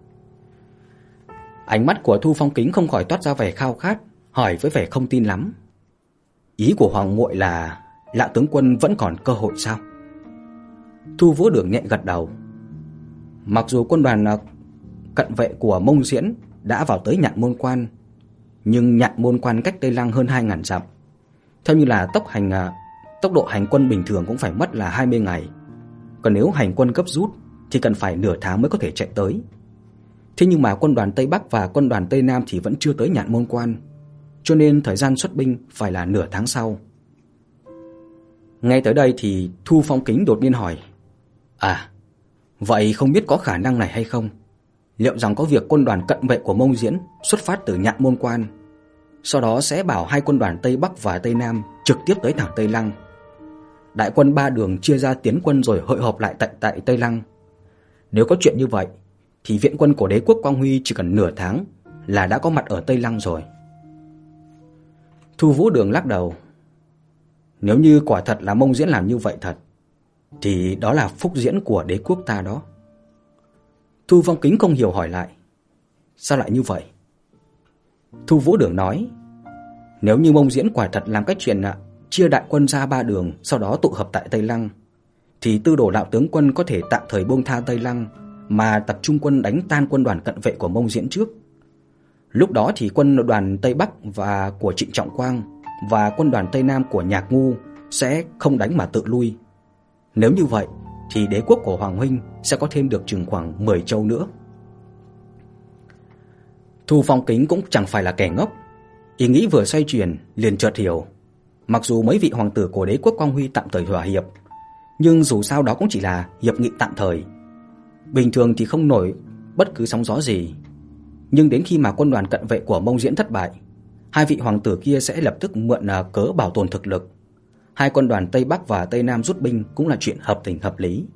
Ánh mắt của Thu Phong Kính không khỏi toát ra vẻ khao khát, hỏi với vẻ không tin lắm: ý của Hoàng muội là lão tướng quân vẫn còn cơ hội sao? Thu Vũ Đường nhẹ gật đầu. Mặc dù quân đoàn cận vệ của Mông Diễn đã vào tới Nhạn Môn Quan, nhưng Nhạn Môn Quan cách Tây Lăng hơn hai ngàn dặm. Theo như là tốc hành tốc độ hành quân bình thường cũng phải mất là hai mươi ngày. Còn nếu hành quân gấp rút thì cần phải nửa tháng mới có thể chạy tới. Thế nhưng mà quân đoàn Tây Bắc và quân đoàn Tây Nam thì vẫn chưa tới Nhạn Môn Quan, cho nên thời gian xuất binh phải là nửa tháng sau. Ngay tới đây thì Thu Phong Kính đột nhiên hỏi: À, vậy không biết có khả năng này hay không? Liệu rằng có việc quân đoàn cận vệ của Mông Diễn xuất phát từ Nhạn Môn Quan, sau đó sẽ bảo hai quân đoàn Tây Bắc và Tây Nam trực tiếp tới thẳng Tây Lăng. Đại quân ba đường chia ra tiến quân rồi hội họp lại tại tại Tây Lăng. Nếu có chuyện như vậy thì viện quân của Đế quốc Quang Huy chỉ cần nửa tháng là đã có mặt ở Tây Lăng rồi. Thu Vũ Đường lắc đầu: Nếu như quả thật là Mông Diễn làm như vậy thật, thì đó là phúc diễn của đế quốc ta đó. Thu Phong Kính không hiểu hỏi lại: Sao lại như vậy? Thu Vũ Đường nói: Nếu như Mông Diễn quả thật làm cách chuyện chia đại quân ra ba đường, sau đó tụ hợp tại Tây Lăng, thì Tư Đồ lão tướng quân có thể tạm thời buông tha Tây Lăng mà tập trung quân đánh tan quân đoàn cận vệ của Mông Diễn trước. Lúc đó thì quân đoàn Tây Bắc và của Trịnh Trọng Quang và quân đoàn Tây Nam của Nhạc Ngu sẽ không đánh mà tự lui. Nếu như vậy thì đế quốc của Hoàng huynh sẽ có thêm được chừng khoảng mười châu nữa. Thu Phong Kính cũng chẳng phải là kẻ ngốc, ý nghĩ vừa xoay chuyển liền chợt hiểu. Mặc dù mấy vị hoàng tử của đế quốc Quang Huy tạm thời thỏa hiệp, nhưng dù sao đó cũng chỉ là hiệp nghị tạm thời, bình thường thì không nổi bất cứ sóng gió gì. Nhưng đến khi mà quân đoàn cận vệ của Mông Diễn thất bại, hai vị hoàng tử kia sẽ lập tức mượn cớ bảo tồn thực lực. Hai quân đoàn Tây Bắc và Tây Nam rút binh cũng là chuyện hợp tình hợp lý.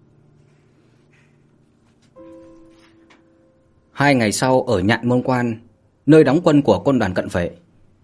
Hai ngày sau ở Nhạn Môn Quan, nơi đóng quân của quân đoàn cận vệ,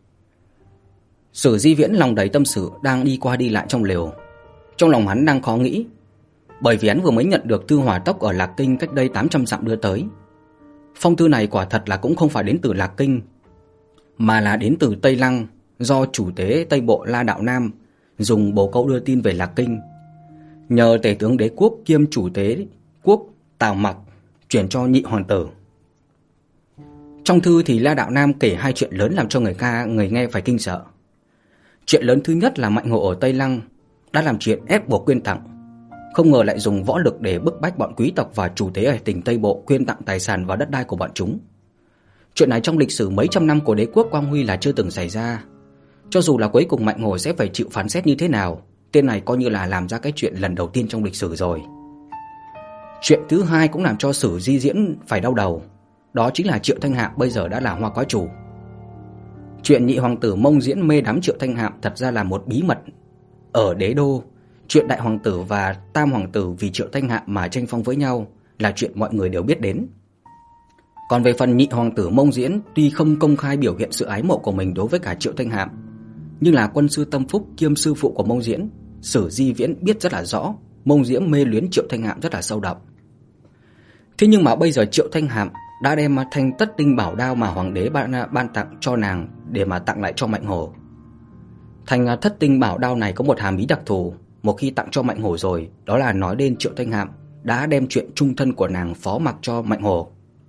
Sử Di Viễn lòng đầy tâm sự đang đi qua đi lại trong lều. Trong lòng hắn đang khó nghĩ, bởi vì hắn vừa mới nhận được thư hỏa tốc ở Lạc Kinh cách đây tám trăm dặm đưa tới. Phong thư này quả thật là cũng không phải đến từ Lạc Kinh, mà là đến từ Tây Lăng, do chủ tế Tây Bộ La Đạo Nam dùng bồ câu đưa tin về Lạc Kinh, nhờ tể tướng đế quốc kiêm chủ tế quốc Tào Mặc chuyển cho nhị hoàng tử. Trong thư thì La Đạo Nam kể hai chuyện lớn làm cho người ca người nghe phải kinh sợ. Chuyện lớn thứ nhất là Mạnh Hổ ở Tây Lăng đã làm chuyện ép buộc quyên tặng, không ngờ lại dùng võ lực để bức bách bọn quý tộc và chủ tế ở tỉnh Tây Bộ quyên tặng tài sản và đất đai của bọn chúng. Chuyện này trong lịch sử mấy trăm năm của đế quốc Quang Huy là chưa từng xảy ra. Cho dù là cuối cùng Mạnh Hổ sẽ phải chịu phán xét như thế nào, tên này coi như là làm ra cái chuyện lần đầu tiên trong lịch sử rồi. Chuyện thứ hai cũng làm cho Sử Di Diễn phải đau đầu, đó chính là Triệu Thanh Hạm bây giờ đã là Hoa Quá Chủ. Chuyện nhị hoàng tử Mông Diễn mê đắm Triệu Thanh Hạm thật ra là một bí mật ở đế đô. Chuyện đại hoàng tử và tam hoàng tử vì Triệu Thanh Hạm mà tranh phong với nhau là chuyện mọi người đều biết đến. Còn về phần nhị hoàng tử Mông Diễn, tuy không công khai biểu hiện sự ái mộ của mình đối với cả Triệu Thanh Hạm, nhưng là quân sư tâm phúc kiêm sư phụ của Mông Diễn, Sử Di Viễn biết rất là rõ Mông Diễn mê luyến Triệu Thanh Hạm rất là sâu đậm. Thế nhưng mà bây giờ Triệu Thanh Hạm đã đem thanh tất tinh bảo đao mà hoàng đế ban, ban tặng cho nàng để mà tặng lại cho Mạnh Hổ. Thành thất tinh bảo đao này có một hàm ý đặc thù, một khi tặng cho Mạnh Hổ rồi, đó là nói đến Triệu Thanh Hạm đã đem chuyện chung thân của nàng phó mặc cho Mạnh Hổ.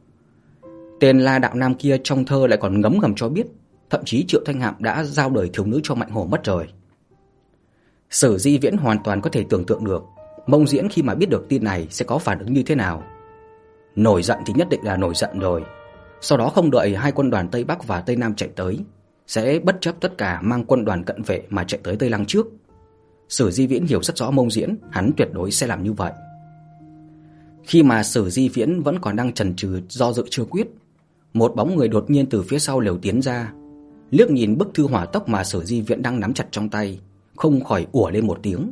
Tên La Đạo Nam kia trong thơ lại còn ngấm ngầm cho biết, thậm chí Triệu Thanh Hạm đã giao đời thiếu nữ cho Mạnh Hổ mất rồi. Sử Di Viễn hoàn toàn có thể tưởng tượng được Mông Diễn khi mà biết được tin này sẽ có phản ứng như thế nào. Nổi giận thì nhất định là nổi giận rồi. Sau đó không đợi hai quân đoàn Tây Bắc và Tây Nam chạy tới, sẽ bất chấp tất cả mang quân đoàn cận vệ mà chạy tới Tây Lăng trước. Sử Di Viễn hiểu rất rõ Mông Diễn, hắn tuyệt đối sẽ làm như vậy. Khi mà Sử Di Viễn vẫn còn đang chần chừ do dự chưa quyết, một bóng người đột nhiên từ phía sau lều tiến ra, liếc nhìn bức thư hỏa tốc mà Sử Di Viễn đang nắm chặt trong tay, không khỏi ủa lên một tiếng.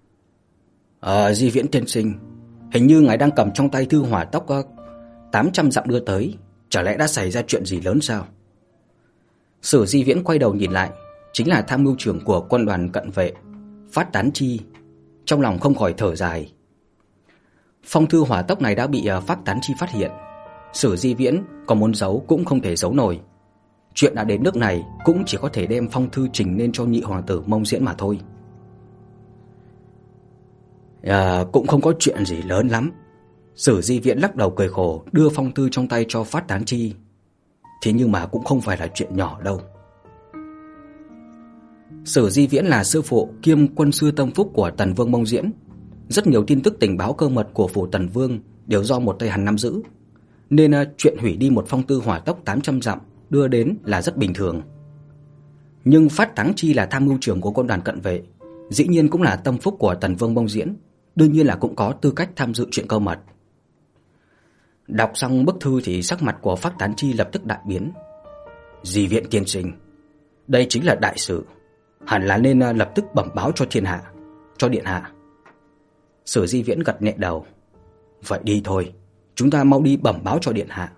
Ờ, Di Viễn tiên sinh, hình như ngài đang cầm trong tay thư hỏa tốc tám trăm dặm đưa tới, chả lẽ đã xảy ra chuyện gì lớn sao? Sử Di Viễn quay đầu nhìn lại, chính là tham mưu trưởng của quân đoàn cận vệ, Phát Tán Chi, trong lòng không khỏi thở dài. Phong thư hỏa tốc này đã bị Phát Tán Chi phát hiện, Sử Di Viễn có muốn giấu cũng không thể giấu nổi. Chuyện đã đến nước này cũng chỉ có thể đem phong thư trình lên cho nhị hoàng tử Mông Diễn mà thôi. À, cũng không có chuyện gì lớn lắm. Sử Di Viễn lắc đầu cười khổ, đưa phong thư trong tay cho Phát Tán Chi. Thế nhưng mà cũng không phải là chuyện nhỏ đâu. Sử Di Viễn là sư phụ kiêm quân sư tâm phúc của Tần Vương Mông Diễn. Rất nhiều tin tức tình báo cơ mật của phủ Tần Vương đều do một tay hắn nắm giữ, nên chuyện hủy đi một phong thư hỏa tốc tám trăm dặm đưa đến là rất bình thường. Nhưng Phát Tán Chi là tham mưu trưởng của quân đoàn cận vệ, dĩ nhiên cũng là tâm phúc của Tần Vương Mông Diễn, đương nhiên là cũng có tư cách tham dự chuyện cơ mật. Đọc xong bức thư thì sắc mặt của Phát Tán Chi lập tức đại biến. Di Viễn tiên sinh, đây chính là đại sự, hẳn là nên lập tức bẩm báo cho thiên hạ, cho điện hạ. Sử Di Viễn gật nhẹ đầu. Vậy đi thôi, chúng ta mau đi bẩm báo cho điện hạ.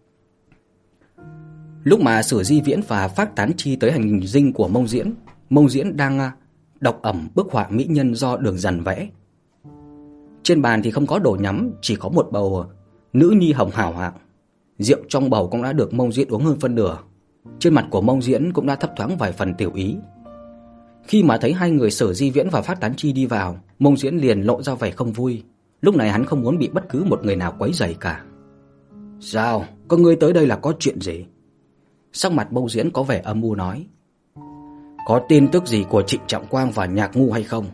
Lúc mà Sử Di Viễn và Phát Tán Chi tới hành dinh của Mông Diễn, Mông Diễn đang đọc ẩm bức họa mỹ nhân do Đường Dần vẽ. Trên bàn thì không có đồ nhắm, chỉ có một bầu nữ nhi hồng hào hạng. Rượu trong bầu cũng đã được Mông Diễn uống hơn phân nửa. Trên mặt của Mông Diễn cũng đã thấp thoáng vài phần tiểu ý. Khi mà thấy hai người Sử Di Viễn và Phát Tán Chi đi vào, Mông Diễn liền lộ ra vẻ không vui. Lúc này hắn không muốn bị bất cứ một người nào quấy rầy cả. Sao? Các ngươi tới đây là có chuyện gì? Sắc mặt Mông Diễn có vẻ âm u nói. Có tin tức gì của Trịnh Trọng Quang và Nhạc Ngu hay không?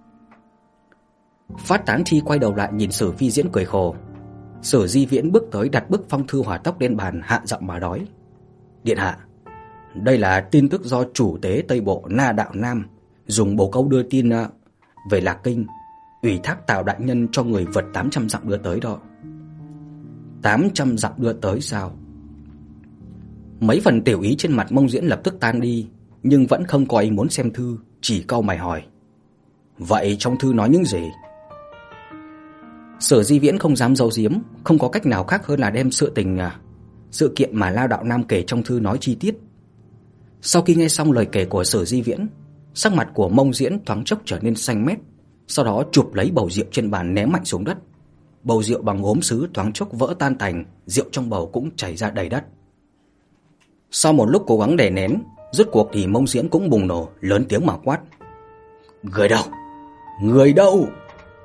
Phát Tán Chi quay đầu lại nhìn Sử Phi Diễn cười khổ. Sử Di Viễn bước tới đặt bức phong thư hỏa tốc lên bàn, hạ giọng mà nói. Điện hạ, đây là tin tức do chủ tế Tây Bộ Na Đạo Nam dùng bồ câu đưa tin về Lạc Kinh, ủy thác Tào đại nhân cho người vượt tám trăm dặm đưa tới đó. tám trăm dặm đưa tới sao? Mấy phần tiểu ý trên mặt Mông Diễn lập tức tan đi, nhưng vẫn không có ý muốn xem thư, chỉ cau mày hỏi. Vậy trong thư nói những gì? Sử Di Viễn không dám giấu giếm, không có cách nào khác hơn là đem sự tình sự kiện mà Lao Đạo Nam kể trong thư nói chi tiết. Sau khi nghe xong lời kể của Sử Di Viễn, sắc mặt của Mông Diễn thoáng chốc trở nên xanh mét, sau đó chụp lấy bầu rượu trên bàn ném mạnh xuống đất. Bầu rượu bằng gốm sứ thoáng chốc vỡ tan tành, rượu trong bầu cũng chảy ra đầy đất. Sau một lúc cố gắng đè nén, rốt cuộc thì Mông Diễn cũng bùng nổ, lớn tiếng mà quát. Người đâu? Người đâu?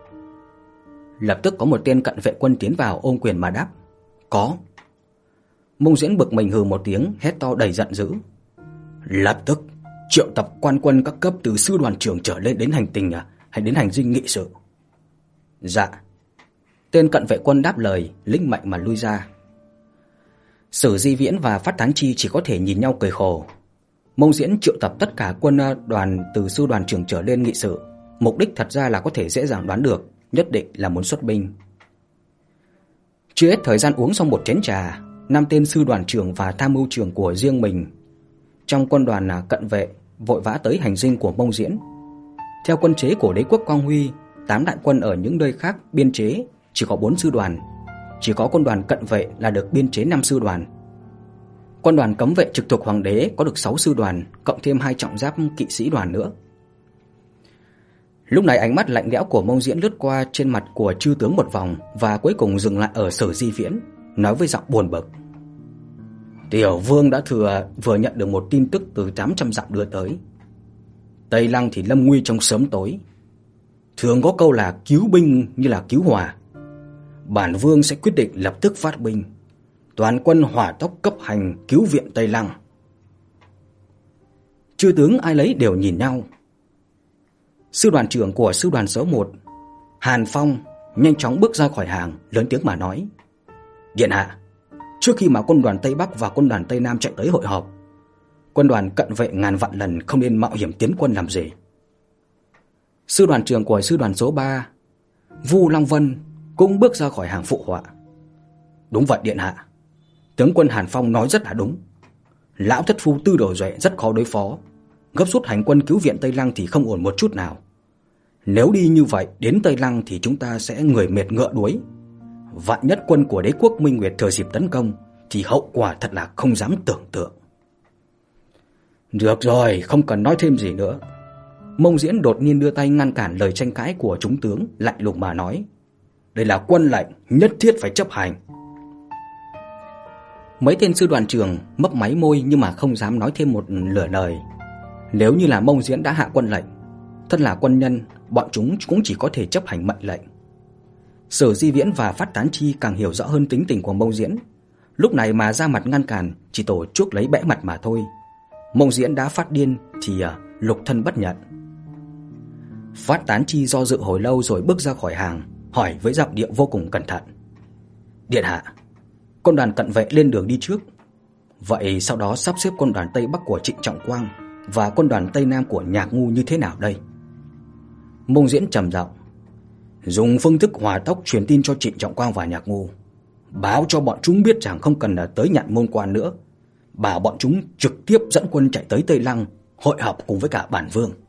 Lập tức có một tên cận vệ quân tiến vào ôm quyền mà đáp. Có. Mông Diễn bực mình hừ một tiếng, hét to đầy giận dữ. Lập tức triệu tập quan quân các cấp từ sư đoàn trưởng trở lên đến hành tình à, hay đến hành dinh nghị sự. Dạ. Tên cận vệ quân đáp lời, lĩnh mệnh mà lui ra. Sử Di Viễn và Phát Tán Chi chỉ có thể nhìn nhau cười khổ. Mông Diễn triệu tập tất cả quân đoàn từ sư đoàn trưởng trở lên nghị sự, mục đích thật ra là có thể dễ dàng đoán được, nhất định là muốn xuất binh. Chưa hết thời gian uống xong một chén trà, năm tên sư đoàn trưởng và tham mưu trưởng của riêng mình trong quân đoàn là cận vệ vội vã tới hành dinh của Mông Diễn. Theo quân chế của đế quốc Quang Huy, tám đại quân ở những nơi khác biên chế chỉ có bốn sư đoàn, chỉ có quân đoàn cận vệ là được biên chế năm sư đoàn. Quân đoàn cấm vệ trực thuộc hoàng đế có được sáu sư đoàn, cộng thêm hai trọng giáp kỵ sĩ đoàn nữa. Lúc này ánh mắt lạnh lẽo của Mông Diễn lướt qua trên mặt của chư tướng một vòng và cuối cùng dừng lại ở Sử Di Viễn, nói với giọng buồn bực. Tiểu vương đã thừa vừa nhận được một tin tức từ tám trăm dặm đưa tới. Tây Lăng thì lâm nguy trong sớm tối. Thường có câu là cứu binh như là cứu hỏa. Bản vương sẽ quyết định lập tức phát binh, toàn quân hỏa tốc cấp hành cứu viện Tây Lăng. Chư tướng ai lấy đều nhìn nhau. Sư đoàn trưởng của sư đoàn số một, Hàn Phong, nhanh chóng bước ra khỏi hàng, lớn tiếng mà nói. Điện hạ, trước khi mà quân đoàn Tây Bắc và quân đoàn Tây Nam chạy tới hội họp, quân đoàn cận vệ ngàn vạn lần không nên mạo hiểm tiến quân làm gì. Sư đoàn trưởng của sư đoàn số ba, Vu Long Vân, cũng bước ra khỏi hàng phụ họa. Đúng vậy điện hạ, tướng quân Hàn Phong nói rất là đúng. Lão thất phu Tư Đồ Duệ rất khó đối phó, gấp rút hành quân cứu viện Tây Lăng thì không ổn một chút nào. Nếu đi như vậy đến Tây Lăng thì chúng ta sẽ người mệt ngựa đuối. Vạn nhất quân của đế quốc Minh Nguyệt thừa dịp tấn công thì hậu quả thật là không dám tưởng tượng. Được rồi, không cần nói thêm gì nữa. Mông Diễn đột nhiên đưa tay ngăn cản lời tranh cãi của chúng tướng, lạnh lùng mà nói. Đây là quân lệnh, nhất thiết phải chấp hành. Mấy tên sư đoàn trưởng mấp máy môi nhưng mà không dám nói thêm một lửa lời. Nếu như là Mông Diễn đã hạ quân lệnh, thân là quân nhân, bọn chúng cũng chỉ có thể chấp hành mệnh lệnh. Sử Di Viễn và Phát Tán Chi càng hiểu rõ hơn tính tình của Mông Diễn, lúc này mà ra mặt ngăn cản chỉ tổ chuốc lấy bẽ mặt mà thôi. Mông Diễn đã phát điên thì à, lục thân bất nhận. Phát Tán Chi do dự hồi lâu rồi bước ra khỏi hàng, hỏi với giọng điệu vô cùng cẩn thận. Điện hạ, quân đoàn cận vệ lên đường đi trước, vậy sau đó sắp xếp quân đoàn Tây Bắc của Trịnh Trọng Quang và quân đoàn Tây Nam của Nhạc Ngu như thế nào đây? Mông Diễn trầm giọng. Dùng phương thức hỏa tốc truyền tin cho Trịnh Trọng Quang và Nhạc Ngu, báo cho bọn chúng biết rằng không cần là tới nhận môn quan nữa, bảo bọn chúng trực tiếp dẫn quân chạy tới Tây Lăng hội họp cùng với cả bản vương.